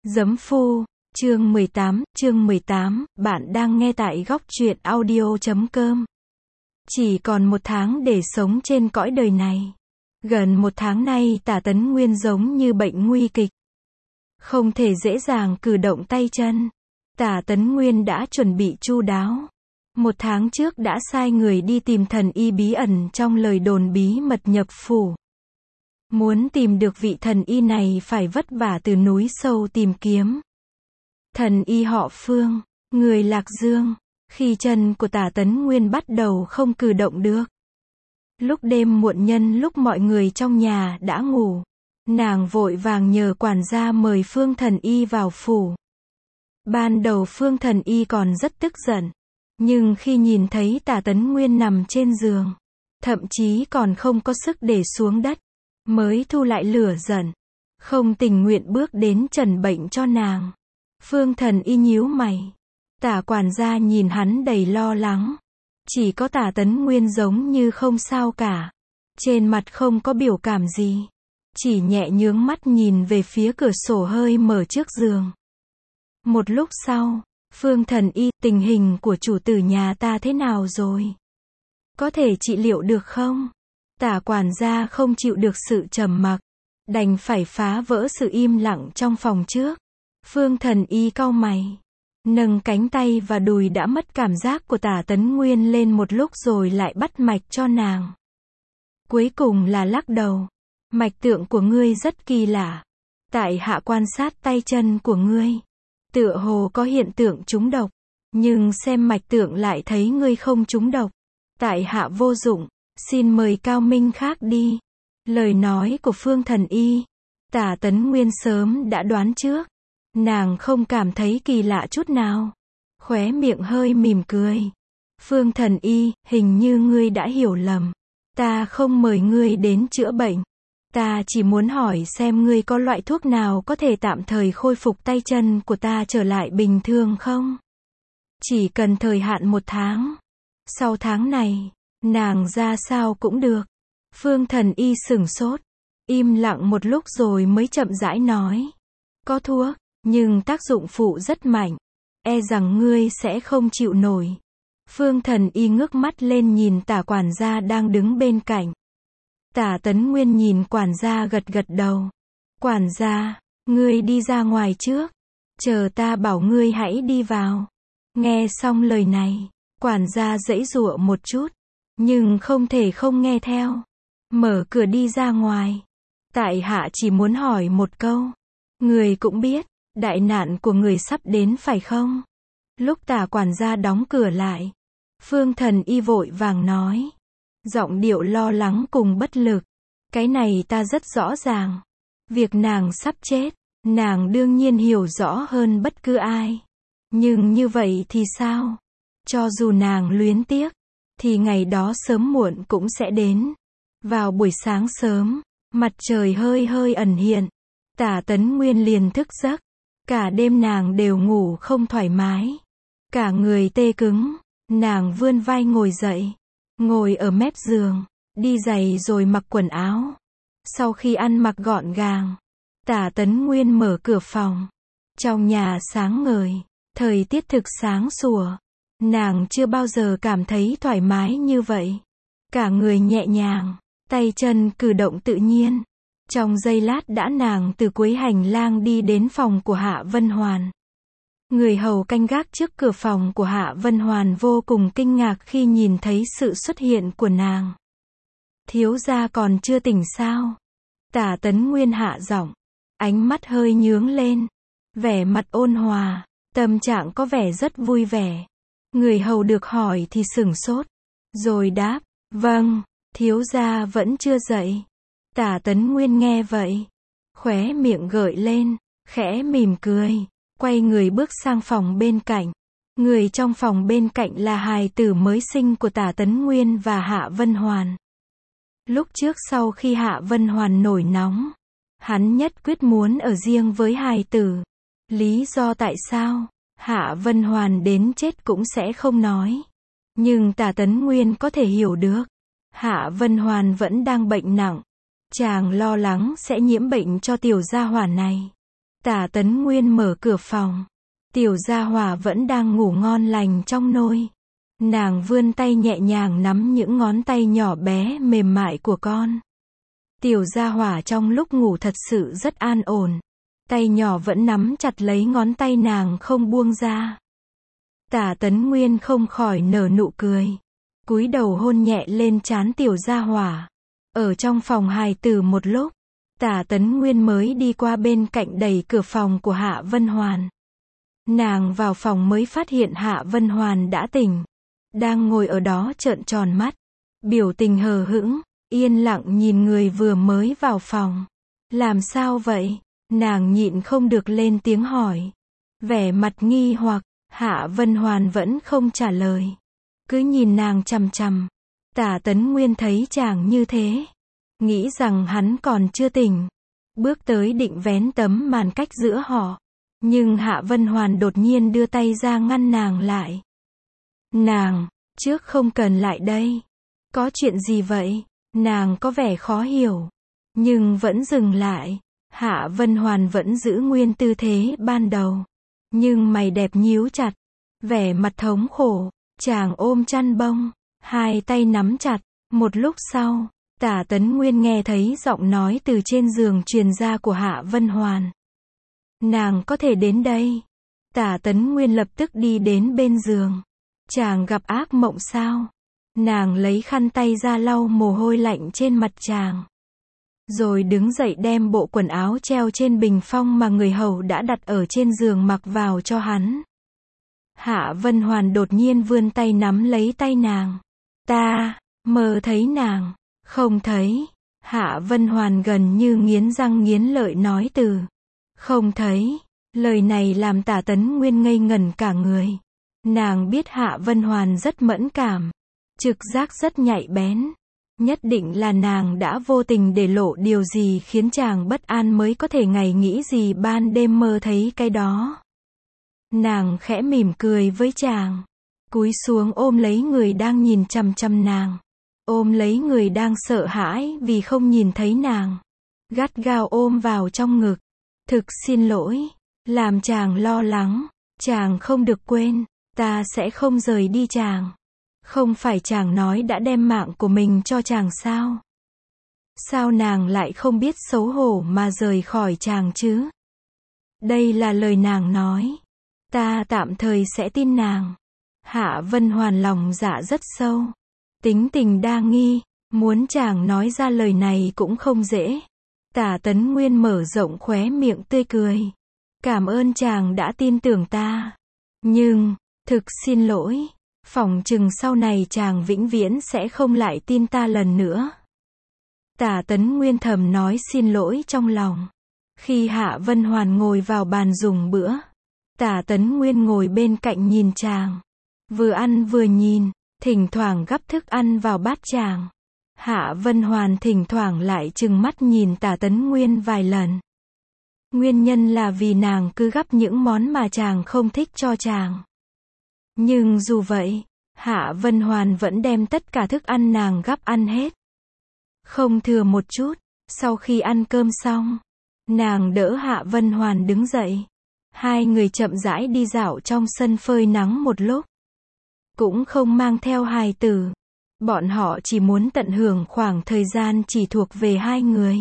Giấm phu, chương 18, bạn đang nghe tại góc truyện audio.com. Chỉ còn 1 tháng để sống trên cõi đời này. Gần 1 tháng nay Tả Tấn Nguyên giống như bệnh nguy kịch. Không thể dễ dàng cử động tay chân. Tả Tấn Nguyên đã chuẩn bị chu đáo. 1 tháng trước đã sai người đi tìm thần y bí ẩn trong lời đồn bí mật nhập phủ. Muốn tìm được vị thần y này phải vất vả từ núi sâu tìm kiếm. Thần y họ Phương, người Lạc Dương. Khi chân của Tả Tấn Nguyên bắt đầu không cử động được. Lúc đêm muộn nhân lúc mọi người trong nhà đã ngủ, nàng vội vàng nhờ quản gia mời Phương thần y vào phủ. Ban đầu Phương thần y còn rất tức giận, nhưng khi nhìn thấy Tả Tấn Nguyên nằm trên giường, thậm chí còn không có sức để xuống đất, mới thu lại lửa giận, không tình nguyện bước đến trần bệnh cho nàng. Phương thần y nhíu mày. Tả quản gia nhìn hắn đầy lo lắng. Chỉ có Tả Tấn Nguyên giống như không sao cả. Trên mặt không có biểu cảm gì. Chỉ nhẹ nhướng mắt nhìn về phía cửa sổ hơi mở trước giường. Một lúc sau, Phương thần y, tình hình của chủ tử nhà ta thế nào rồi? Có thể trị liệu được không? Tả quản gia không chịu được sự trầm mặc, đành phải phá vỡ sự im lặng trong phòng trước. Phương thần y cau mày, nâng cánh tay và đùi đã mất cảm giác của Tả Tấn Nguyên lên một lúc rồi lại bắt mạch cho nàng. Cuối cùng là lắc đầu. Mạch tượng của ngươi rất kỳ lạ. Tại hạ quan sát tay chân của ngươi, tựa hồ có hiện tượng trúng độc, nhưng xem mạch tượng lại thấy ngươi không trúng độc. Tại hạ vô dụng, xin mời cao minh khác đi. Lời nói của Phương thần y, Tả Tấn Nguyên sớm đã đoán trước. Nàng không cảm thấy kỳ lạ chút nào. Khóe miệng hơi mỉm cười. Phương thần y, hình như ngươi đã hiểu lầm. Ta không mời ngươi đến chữa bệnh. Ta chỉ muốn hỏi xem ngươi có loại thuốc nào có thể tạm thời khôi phục tay chân của ta trở lại bình thường không? Chỉ cần thời hạn 1 tháng. Sau tháng này, nàng ra sao cũng được. Phương thần y sửng sốt. Im lặng một lúc rồi mới chậm rãi nói. Có thuốc, nhưng tác dụng phụ rất mạnh. E rằng ngươi sẽ không chịu nổi. Phương thần y ngước mắt lên nhìn Tả quản gia đang đứng bên cạnh. Tả Tấn Nguyên nhìn quản gia gật gật đầu. Quản gia, ngươi đi ra ngoài trước. Chờ ta bảo ngươi hãy đi vào. Nghe xong lời này, quản gia giãy giụa một chút, nhưng không thể không nghe theo. Mở cửa đi ra ngoài. Tại hạ chỉ muốn hỏi một câu. Người cũng biết, đại nạn của người sắp đến phải không? Lúc Tả quản gia đóng cửa lại, Phương thần y vội vàng nói. Giọng điệu lo lắng cùng bất lực. Cái này ta rất rõ ràng. Việc nàng sắp chết, nàng đương nhiên hiểu rõ hơn bất cứ ai. Nhưng như vậy thì sao? Cho dù nàng luyến tiếc, thì ngày đó sớm muộn cũng sẽ đến. Vào buổi sáng sớm, mặt trời hơi hơi ẩn hiện. Tả Tấn Nguyên liền thức giấc. Cả đêm nàng đều ngủ không thoải mái. Cả người tê cứng. Nàng vươn vai ngồi dậy. Ngồi ở mép giường. Đi giày rồi mặc quần áo. Sau khi ăn mặc gọn gàng, Tả Tấn Nguyên mở cửa phòng. Trong nhà sáng ngời. Thời tiết thực sáng sủa. Nàng chưa bao giờ cảm thấy thoải mái như vậy. Cả người nhẹ nhàng. Tay chân cử động tự nhiên. Trong giây lát đã nàng từ cuối hành lang đi đến phòng của Hạ Vân Hoàn. Người hầu canh gác trước cửa phòng của Hạ Vân Hoàn vô cùng kinh ngạc khi nhìn thấy sự xuất hiện của nàng. Thiếu gia còn chưa tỉnh sao? Tả Tấn Nguyên hạ giọng, ánh mắt hơi nhướng lên, vẻ mặt ôn hòa, tâm trạng có vẻ rất vui vẻ. Người hầu được hỏi thì sửng sốt, rồi đáp, vâng, thiếu gia vẫn chưa dậy. Tả Tấn Nguyên nghe vậy, khóe miệng gợi lên, khẽ mỉm cười, quay người bước sang phòng bên cạnh. Người trong phòng bên cạnh là hài tử mới sinh của Tả Tấn Nguyên và Hạ Vân Hoàn. Lúc trước sau khi Hạ Vân Hoàn nổi nóng, hắn nhất quyết muốn ở riêng với hài tử. Lý do tại sao Hạ Vân Hoàn đến chết cũng sẽ không nói. Nhưng Tả Tấn Nguyên có thể hiểu được. Hạ Vân Hoàn vẫn đang bệnh nặng. Chàng lo lắng sẽ nhiễm bệnh cho tiểu gia hỏa này. Tả Tấn Nguyên mở cửa phòng. Tiểu Gia Hỏa vẫn đang ngủ ngon lành trong nôi. Nàng vươn tay nhẹ nhàng nắm những ngón tay nhỏ bé mềm mại của con. Tiểu Gia Hỏa trong lúc ngủ thật sự rất an ổn. Tay nhỏ vẫn nắm chặt lấy ngón tay nàng không buông ra. Tả Tấn Nguyên không khỏi nở nụ cười. Cúi đầu hôn nhẹ lên trán Tiểu Gia Hỏa. Ở trong phòng hài tử một lúc, Tả Tấn Nguyên mới đi qua bên cạnh đẩy cửa phòng của Hạ Vân Hoàn. Nàng vào phòng mới phát hiện Hạ Vân Hoàn đã tỉnh. Đang ngồi ở đó trợn tròn mắt. Biểu tình hờ hững, yên lặng nhìn người vừa mới vào phòng. Làm sao vậy? Nàng nhịn không được lên tiếng hỏi. Vẻ mặt nghi hoặc, Hạ Vân Hoàn vẫn không trả lời. Cứ nhìn nàng chằm chằm. Tả Tấn Nguyên thấy chàng như thế, nghĩ rằng hắn còn chưa tỉnh. Bước tới định vén tấm màn cách giữa họ. Nhưng Hạ Vân Hoàn đột nhiên đưa tay ra ngăn nàng lại. Nàng, trước không cần lại đây. Có chuyện gì vậy? Nàng có vẻ khó hiểu. Nhưng vẫn dừng lại. Hạ Vân Hoàn vẫn giữ nguyên tư thế ban đầu. Nhưng mày đẹp nhíu chặt. Vẻ mặt thống khổ. Chàng ôm chăn bông. Hai tay nắm chặt. Một lúc sau, Tả Tấn Nguyên nghe thấy giọng nói từ trên giường truyền ra của Hạ Vân Hoàn. Nàng có thể đến đây. Tả Tấn Nguyên lập tức đi đến bên giường. Chàng gặp ác mộng sao? Nàng lấy khăn tay ra lau mồ hôi lạnh trên mặt chàng. Rồi đứng dậy đem bộ quần áo treo trên bình phong mà người hầu đã đặt ở trên giường mặc vào cho hắn. Hạ Vân Hoàn đột nhiên vươn tay nắm lấy tay nàng. Ta, mơ thấy nàng. Không thấy. Hạ Vân Hoàn gần như nghiến răng nghiến lợi nói từ. Không thấy. Lời này làm Tả Tấn Nguyên ngây ngẩn cả người. Nàng biết Hạ Vân Hoàn rất mẫn cảm. Trực giác rất nhạy bén. Nhất định là nàng đã vô tình để lộ điều gì khiến chàng bất an mới có thể ngày nghĩ gì ban đêm mơ thấy cái đó. Nàng khẽ mỉm cười với chàng. Cúi xuống ôm lấy người đang nhìn chằm chằm nàng. Ôm lấy người đang sợ hãi vì không nhìn thấy nàng. Gắt gao ôm vào trong ngực. Thực xin lỗi. Làm chàng lo lắng. Chàng không được quên. Ta sẽ không rời đi chàng. Không phải chàng nói đã đem mạng của mình cho chàng sao? Sao nàng lại không biết xấu hổ mà rời khỏi chàng chứ? Đây là lời nàng nói. Ta tạm thời sẽ tin nàng. Hạ Vân Hoàn lòng dạ rất sâu. Tính tình đa nghi. Muốn chàng nói ra lời này cũng không dễ. Tả Tấn Nguyên mở rộng khóe miệng tươi cười. Cảm ơn chàng đã tin tưởng ta. Nhưng, thực xin lỗi. Phỏng chừng sau này chàng vĩnh viễn sẽ không lại tin ta lần nữa. Tả Tấn Nguyên thầm nói xin lỗi trong lòng. Khi Hạ Vân Hoàn ngồi vào bàn dùng bữa, Tả Tấn Nguyên ngồi bên cạnh nhìn chàng. Vừa ăn vừa nhìn, thỉnh thoảng gắp thức ăn vào bát chàng. Hạ Vân Hoàn thỉnh thoảng lại trừng mắt nhìn Tả Tấn Nguyên vài lần. Nguyên nhân là vì nàng cứ gắp những món mà chàng không thích cho chàng. Nhưng dù vậy, Hạ Vân Hoàn vẫn đem tất cả thức ăn nàng gắp ăn hết. Không thừa một chút. Sau khi ăn cơm xong, nàng đỡ Hạ Vân Hoàn đứng dậy. Hai người chậm rãi đi dạo trong sân phơi nắng một lúc. Cũng không mang theo hài tử. Bọn họ chỉ muốn tận hưởng khoảng thời gian chỉ thuộc về hai người.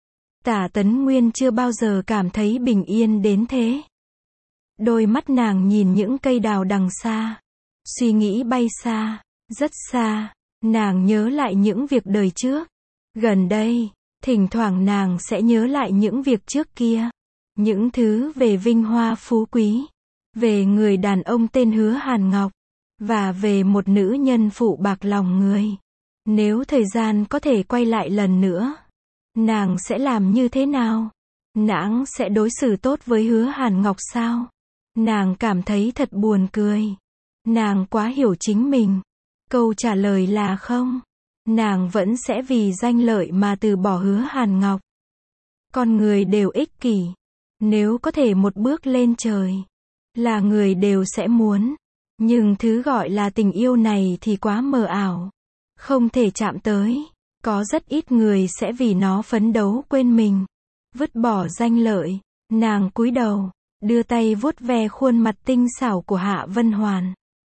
Tả Tấn Nguyên chưa bao giờ cảm thấy bình yên đến thế. Đôi mắt nàng nhìn những cây đào đằng xa. Suy nghĩ bay xa, rất xa. Nàng nhớ lại những việc đời trước. Gần đây, thỉnh thoảng nàng sẽ nhớ lại những việc trước kia. Những thứ về vinh hoa phú quý. Về người đàn ông tên Hứa Hàn Ngọc. Và về một nữ nhân phụ bạc lòng người. Nếu thời gian có thể quay lại lần nữa, nàng sẽ làm như thế nào? Nàng sẽ đối xử tốt với Hứa Hàn Ngọc sao? Nàng cảm thấy thật buồn cười. Nàng quá hiểu chính mình. Câu trả lời là không. Nàng vẫn sẽ vì danh lợi mà từ bỏ Hứa Hàn Ngọc. Con người đều ích kỷ. Nếu có thể một bước lên trời, là người đều sẽ muốn. Nhưng thứ gọi là tình yêu này thì quá mờ ảo. Không thể chạm tới. Có rất ít người sẽ vì nó phấn đấu quên mình. Vứt bỏ danh lợi. Nàng cúi đầu, đưa tay vuốt ve khuôn mặt tinh xảo của Hạ Vân Hoàn.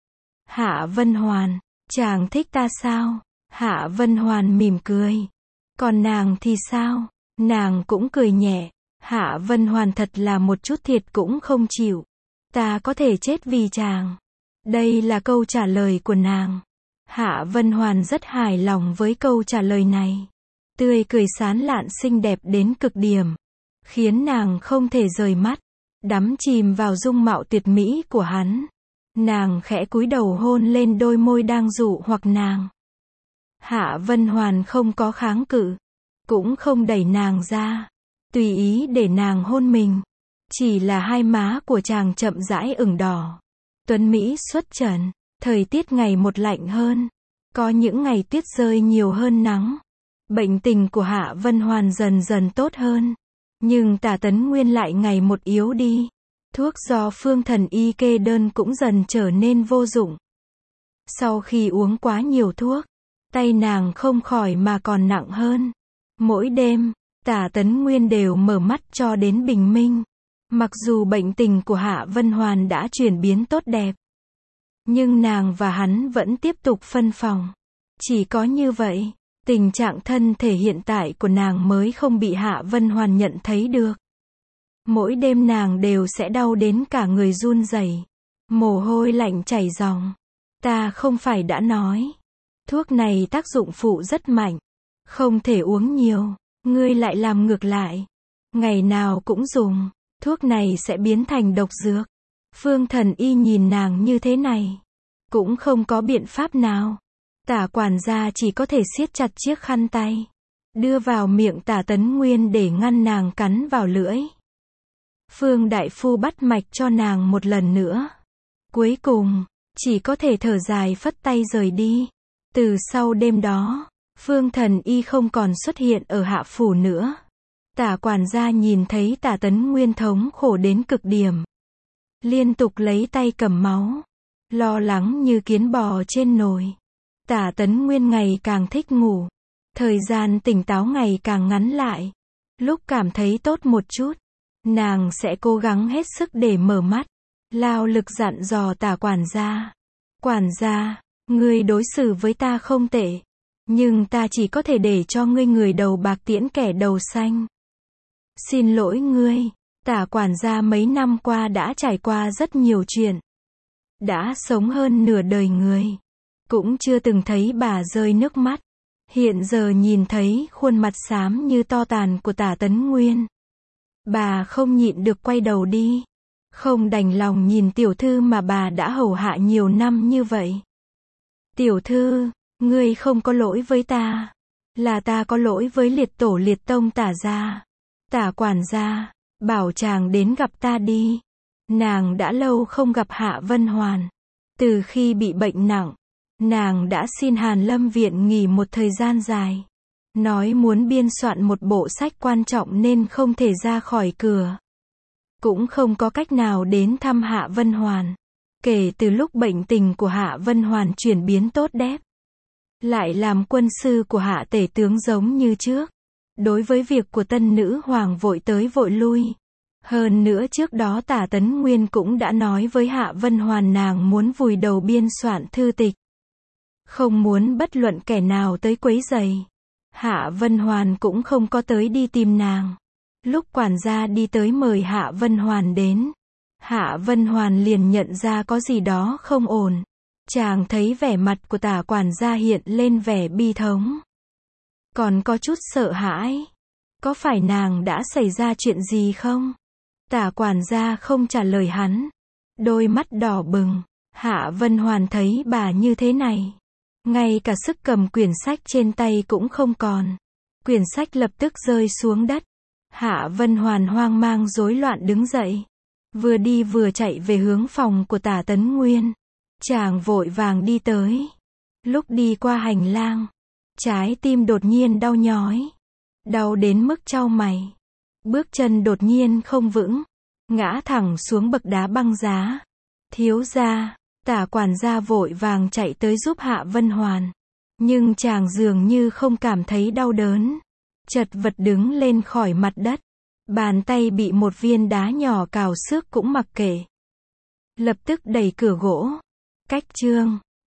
Hạ Vân Hoàn, chàng thích ta sao? Hạ Vân Hoàn mỉm cười. Còn nàng thì sao? Nàng cũng cười nhẹ. Hạ Vân Hoàn thật là một chút thiệt cũng không chịu. Ta có thể chết vì chàng. Đây là câu trả lời của nàng. Hạ Vân Hoàn rất hài lòng với câu trả lời này. Tươi cười sán lạn xinh đẹp đến cực điểm, khiến nàng không thể rời mắt, đắm chìm vào dung mạo tuyệt mỹ của hắn. Nàng khẽ cúi đầu hôn lên đôi môi đang dụ hoặc nàng. Hạ Vân Hoàn không có kháng cự, cũng không đẩy nàng ra, tùy ý để nàng hôn mình. Chỉ là hai má của chàng chậm rãi ửng đỏ. Tuấn Mỹ xuất trần, thời tiết ngày một lạnh hơn, có những ngày tuyết rơi nhiều hơn nắng. Bệnh tình của Hạ Vân Hoàn dần dần tốt hơn, nhưng Tả Tấn Nguyên lại ngày một yếu đi. Thuốc do Phương Thần Y kê đơn cũng dần trở nên vô dụng. Sau khi uống quá nhiều thuốc, tay nàng không khỏi mà còn nặng hơn. Mỗi đêm, Tả Tấn Nguyên đều mở mắt cho đến bình minh. Mặc dù bệnh tình của Hạ Vân Hoàn đã chuyển biến tốt đẹp, nhưng nàng và hắn vẫn tiếp tục phân phòng. Chỉ có như vậy, tình trạng thân thể hiện tại của nàng mới không bị Hạ Vân Hoàn nhận thấy được. Mỗi đêm nàng đều sẽ đau đến cả người run rẩy, mồ hôi lạnh chảy ròng. Ta không phải đã nói, thuốc này tác dụng phụ rất mạnh, không thể uống nhiều, ngươi lại làm ngược lại. Ngày nào cũng dùng, thuốc này sẽ biến thành độc dược. Phương Thần Y nhìn nàng như thế này, cũng không có biện pháp nào. Tả quản gia chỉ có thể siết chặt chiếc khăn tay, đưa vào miệng Tả Tấn Nguyên để ngăn nàng cắn vào lưỡi. Phương đại phu bắt mạch cho nàng một lần nữa. Cuối cùng, chỉ có thể thở dài phất tay rời đi. Từ sau đêm đó, Phương Thần Y không còn xuất hiện ở Hạ phủ nữa. Tả quản gia nhìn thấy Tả Tấn Nguyên thống khổ đến cực điểm, liên tục lấy tay cầm máu, lo lắng như kiến bò trên nồi. Tả Tấn Nguyên ngày càng thích ngủ, thời gian tỉnh táo ngày càng ngắn lại. Lúc cảm thấy tốt một chút, nàng sẽ cố gắng hết sức để mở mắt, lao lực dặn dò Tả quản gia. Quản gia, ngươi đối xử với ta không tệ, nhưng ta chỉ có thể để cho ngươi người đầu bạc tiễn kẻ đầu xanh. Xin lỗi ngươi. Tả quản gia mấy năm qua đã trải qua rất nhiều chuyện, đã sống hơn nửa đời người, cũng chưa từng thấy bà rơi nước mắt. Hiện giờ nhìn thấy khuôn mặt xám như tro tàn của Tả Tấn Nguyên, bà không nhịn được quay đầu đi, không đành lòng nhìn tiểu thư mà bà đã hầu hạ nhiều năm như vậy. Tiểu thư, ngươi không có lỗi với ta, là ta có lỗi với liệt tổ liệt tông Tả gia. Tả quản gia, bảo chàng đến gặp ta đi. Nàng đã lâu không gặp Hạ Vân Hoàn. Từ khi bị bệnh nặng, nàng đã xin Hàn Lâm viện nghỉ một thời gian dài. Nói muốn biên soạn một bộ sách quan trọng nên không thể ra khỏi cửa. Cũng không có cách nào đến thăm Hạ Vân Hoàn. Kể từ lúc bệnh tình của Hạ Vân Hoàn chuyển biến tốt đẹp, lại làm quân sư của Hạ tể tướng giống như trước. Đối với việc của tân nữ hoàng vội tới vội lui. Hơn nữa trước đó Tả Tấn Nguyên cũng đã nói với Hạ Vân Hoàn nàng muốn vùi đầu biên soạn thư tịch, không muốn bất luận kẻ nào tới quấy rầy. Hạ Vân Hoàn cũng không có tới đi tìm nàng. Lúc quản gia đi tới mời Hạ Vân Hoàn đến, Hạ Vân Hoàn liền nhận ra có gì đó không ổn. Chàng thấy vẻ mặt của Tả quản gia hiện lên vẻ bi thống, còn có chút sợ hãi. Có phải nàng đã xảy ra chuyện gì không? Tả quản gia không trả lời hắn, đôi mắt đỏ bừng. Hạ Vân Hoàn thấy bà như thế này, ngay cả sức cầm quyển sách trên tay cũng không còn. Quyển sách lập tức rơi xuống đất. Hạ Vân Hoàn hoang mang rối loạn đứng dậy, vừa đi vừa chạy về hướng phòng của Tả Tấn Nguyên. Chàng vội vàng đi tới. Lúc đi qua hành lang, trái tim đột nhiên đau nhói, đau đến mức chau mày. Bước chân đột nhiên không vững, ngã thẳng xuống bậc đá băng giá. Thiếu gia, Tả quản gia vội vàng chạy tới giúp Hạ Vân Hoàn. Nhưng chàng dường như không cảm thấy đau đớn, chật vật đứng lên khỏi mặt đất. Bàn tay bị một viên đá nhỏ cào xước cũng mặc kệ. Lập tức đẩy cửa gỗ. Cách chương